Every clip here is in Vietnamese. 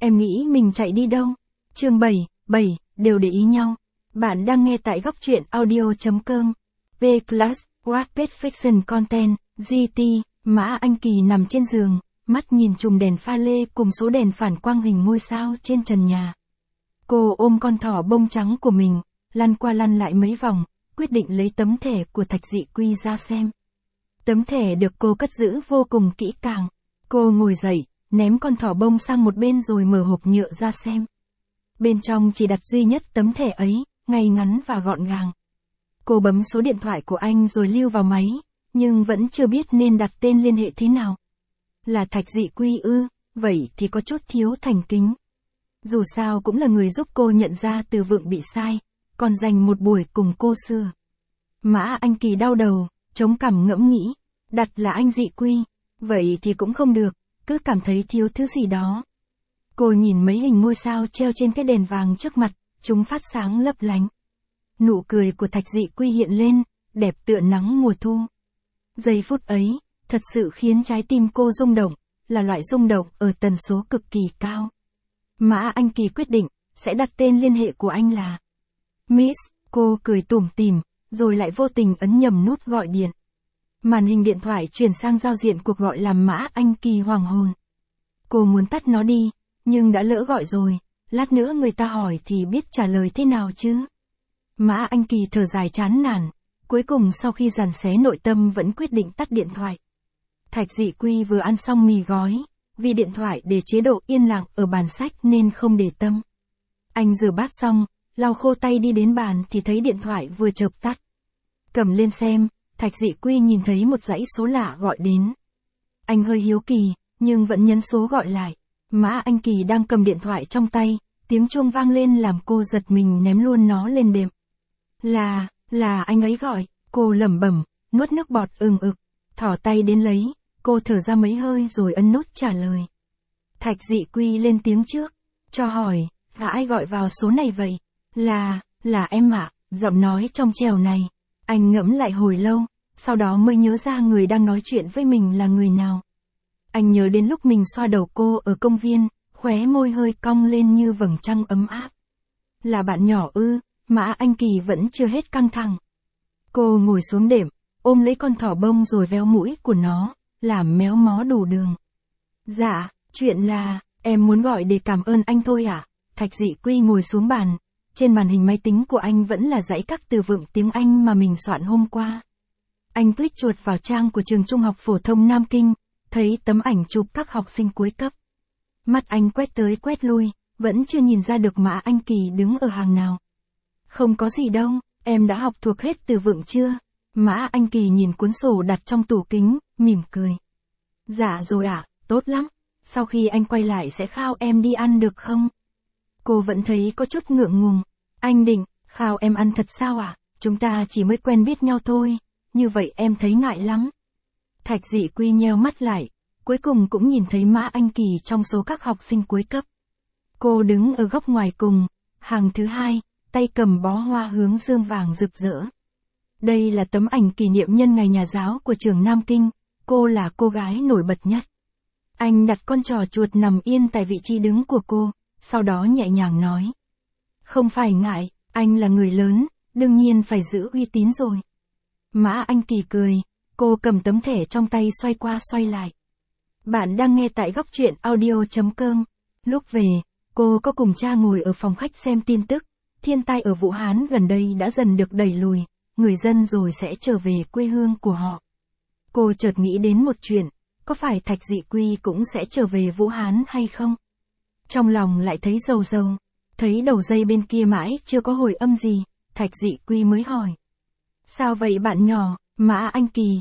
em nghĩ mình chạy đi đâu? Chương 7, đều để ý nhau. Bạn đang nghe tại góc truyện audio.com. V-Class, Wattpad Fiction Content, GT, Mã Anh Kỳ nằm trên giường, mắt nhìn chùm đèn pha lê cùng số đèn phản quang hình ngôi sao trên trần nhà. Cô ôm con thỏ bông trắng của mình, lăn qua lăn lại mấy vòng, quyết định lấy tấm thẻ của Thạch Dị Quy ra xem. Tấm thẻ được cô cất giữ vô cùng kỹ càng. Cô ngồi dậy, ném con thỏ bông sang một bên rồi mở hộp nhựa ra xem. Bên trong chỉ đặt duy nhất tấm thẻ ấy, ngay ngắn và gọn gàng. Cô bấm số điện thoại của anh rồi lưu vào máy, nhưng vẫn chưa biết nên đặt tên liên hệ thế nào. Là Thạch Dị Quy ư, vậy thì có chút thiếu thành kính. Dù sao cũng là người giúp cô nhận ra từ vựng bị sai, còn dành một buổi cùng cô sửa. Mã Anh Kỳ đau đầu, chống cằm ngẫm nghĩ, đặt là anh Dị Quy, vậy thì cũng không được, cứ cảm thấy thiếu thứ gì đó. Cô nhìn mấy hình ngôi sao treo trên cái đèn vàng trước mặt, chúng phát sáng lấp lánh. Nụ cười của Thạch Dị Quy hiện lên, đẹp tựa nắng mùa thu. Giây phút ấy, thật sự khiến trái tim cô rung động, là loại rung động ở tần số cực kỳ cao. Mã Anh Kỳ quyết định, sẽ đặt tên liên hệ của anh là Miss, cô cười tủm tỉm, rồi lại vô tình ấn nhầm nút gọi điện. Màn hình điện thoại chuyển sang giao diện cuộc gọi làm Mã Anh Kỳ hoàng hồn. Cô muốn tắt nó đi, nhưng đã lỡ gọi rồi, lát nữa người ta hỏi thì biết trả lời thế nào chứ. Mã Anh Kỳ thở dài chán nản, cuối cùng sau khi dằn xé nội tâm vẫn quyết định tắt điện thoại. Thạch Dị Quy vừa ăn xong mì gói, vì điện thoại để chế độ yên lặng ở bàn sách nên không để tâm. Anh rửa bát xong, lau khô tay đi đến bàn thì thấy điện thoại vừa chợp tắt. Cầm lên xem, Thạch Dị Quy nhìn thấy một dãy số lạ gọi đến. Anh hơi hiếu kỳ, nhưng vẫn nhấn số gọi lại. Mã Anh Kỳ đang cầm điện thoại trong tay, tiếng chuông vang lên làm cô giật mình ném luôn nó lên đệm. Là anh ấy gọi, cô lẩm bẩm, nuốt nước bọt ực, thỏ tay đến lấy, cô thở ra mấy hơi rồi ấn nút trả lời. Thạch Dị Quy lên tiếng trước, cho hỏi, ai gọi vào số này vậy? Là em ạ, giọng nói trong trẻo này. Anh ngẫm lại hồi lâu, sau đó mới nhớ ra người đang nói chuyện với mình là người nào. Anh nhớ đến lúc mình xoa đầu cô ở công viên, khóe môi hơi cong lên như vầng trăng ấm áp. Là bạn nhỏ ư? Mã Anh Kỳ vẫn chưa hết căng thẳng. Cô ngồi xuống đệm, ôm lấy con thỏ bông rồi véo mũi của nó, làm méo mó đủ đường. Dạ, chuyện là, em muốn gọi để cảm ơn anh thôi ạ. Thạch Dị Quy ngồi xuống bàn, trên màn hình máy tính của anh vẫn là dãy các từ vựng tiếng Anh mà mình soạn hôm qua. Anh click chuột vào trang của trường Trung học phổ thông Nam Kinh, thấy tấm ảnh chụp các học sinh cuối cấp. Mắt anh quét tới quét lui, vẫn chưa nhìn ra được Mã Anh Kỳ đứng ở hàng nào. Không có gì đâu, em đã học thuộc hết từ vựng chưa? Mã Anh Kỳ nhìn cuốn sổ đặt trong tủ kính, mỉm cười. Dạ rồi ạ, tốt lắm. Sau khi anh quay lại sẽ khao em đi ăn được không? Cô vẫn thấy có chút ngượng ngùng. Anh định, khao em ăn thật sao ạ? Chúng ta chỉ mới quen biết nhau thôi, như vậy em thấy ngại lắm. Thạch Dị Quy nheo mắt lại, cuối cùng cũng nhìn thấy Mã Anh Kỳ trong số các học sinh cuối cấp. Cô đứng ở góc ngoài cùng, hàng thứ hai, tay cầm bó hoa hướng dương vàng rực rỡ. Đây là tấm ảnh kỷ niệm nhân ngày nhà giáo của trường Nam Kinh, cô là cô gái nổi bật nhất. Anh đặt con trò chuột nằm yên tại vị trí đứng của cô, sau đó nhẹ nhàng nói. Không phải ngại, anh là người lớn, đương nhiên phải giữ uy tín rồi. Mã Anh Kỳ cười, cô cầm tấm thẻ trong tay xoay qua xoay lại. Bạn đang nghe tại góc truyện audio.com. Lúc về, cô có cùng cha ngồi ở phòng khách xem tin tức. Thiên tai ở Vũ Hán gần đây đã dần được đẩy lùi, người dân rồi sẽ trở về quê hương của họ. Cô chợt nghĩ đến một chuyện, có phải Thạch Dị Quy cũng sẽ trở về Vũ Hán hay không? Trong lòng lại thấy rầu rầu, thấy đầu dây bên kia mãi chưa có hồi âm gì, Thạch Dị Quy mới hỏi. Sao vậy bạn nhỏ? Mã Anh Kỳ,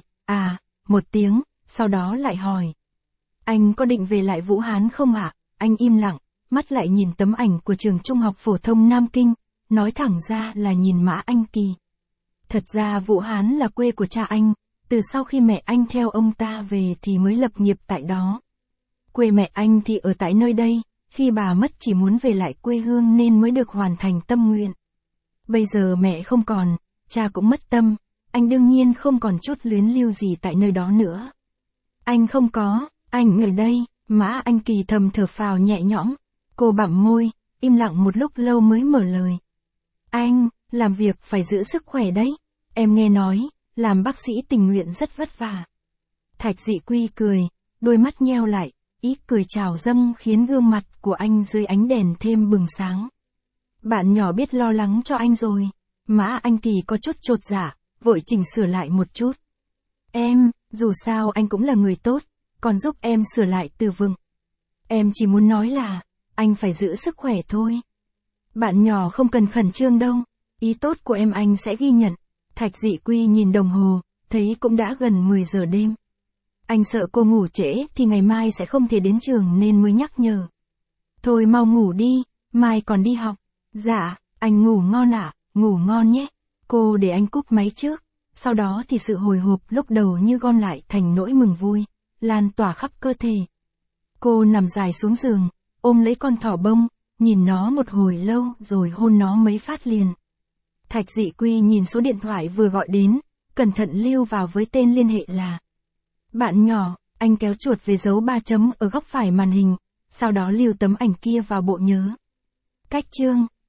một tiếng, sau đó lại hỏi. Anh có định về lại Vũ Hán không ạ? Anh im lặng, mắt lại nhìn tấm ảnh của trường Trung học phổ thông Nam Kinh, nói thẳng ra là nhìn Mã Anh Kỳ. Thật ra Vũ Hán là quê của cha anh, từ sau khi mẹ anh theo ông ta về thì mới lập nghiệp tại đó. Quê mẹ anh thì ở tại nơi đây, khi bà mất chỉ muốn về lại quê hương nên mới được hoàn thành tâm nguyện. Bây giờ mẹ không còn, cha cũng mất tâm, anh đương nhiên không còn chút luyến lưu gì tại nơi đó nữa. Anh không có, anh ở đây, Mã Anh Kỳ thầm thở phào nhẹ nhõm, Cô bặm môi, im lặng một lúc lâu mới mở lời. Anh, làm việc phải giữ sức khỏe đấy. Em nghe nói, làm bác sĩ tình nguyện rất vất vả. Thạch Dị Quy cười, đôi mắt nheo lại, ý cười trào dâng khiến gương mặt của anh dưới ánh đèn thêm bừng sáng. Bạn nhỏ biết lo lắng cho anh rồi. Mã Anh Kỳ có chút chột dạ, vội chỉnh sửa lại một chút. Em, dù sao anh cũng là người tốt, còn giúp em sửa lại từ vựng. Em chỉ muốn nói là, anh phải giữ sức khỏe thôi. Bạn nhỏ không cần khẩn trương đâu, ý tốt của em anh sẽ ghi nhận. Thạch Dị Quy nhìn đồng hồ, thấy cũng đã gần 10 giờ đêm. Anh sợ cô ngủ trễ thì ngày mai sẽ không thể đến trường nên mới nhắc nhở. Thôi mau ngủ đi, mai còn đi học. Dạ, anh ngủ ngon ạ, ngủ ngon nhé. Cô để anh cúp máy trước. Sau đó thì sự hồi hộp lúc đầu như gom lại thành nỗi mừng vui, lan tỏa khắp cơ thể. Cô nằm dài xuống giường, ôm lấy con thỏ bông, nhìn nó một hồi lâu rồi hôn nó mấy phát liền. Thạch Dị Quy nhìn số điện thoại vừa gọi đến, cẩn thận lưu vào với tên liên hệ là bạn nhỏ. Anh kéo chuột về dấu 3 chấm ở góc phải màn hình, sau đó lưu tấm ảnh kia vào bộ nhớ. Cách chương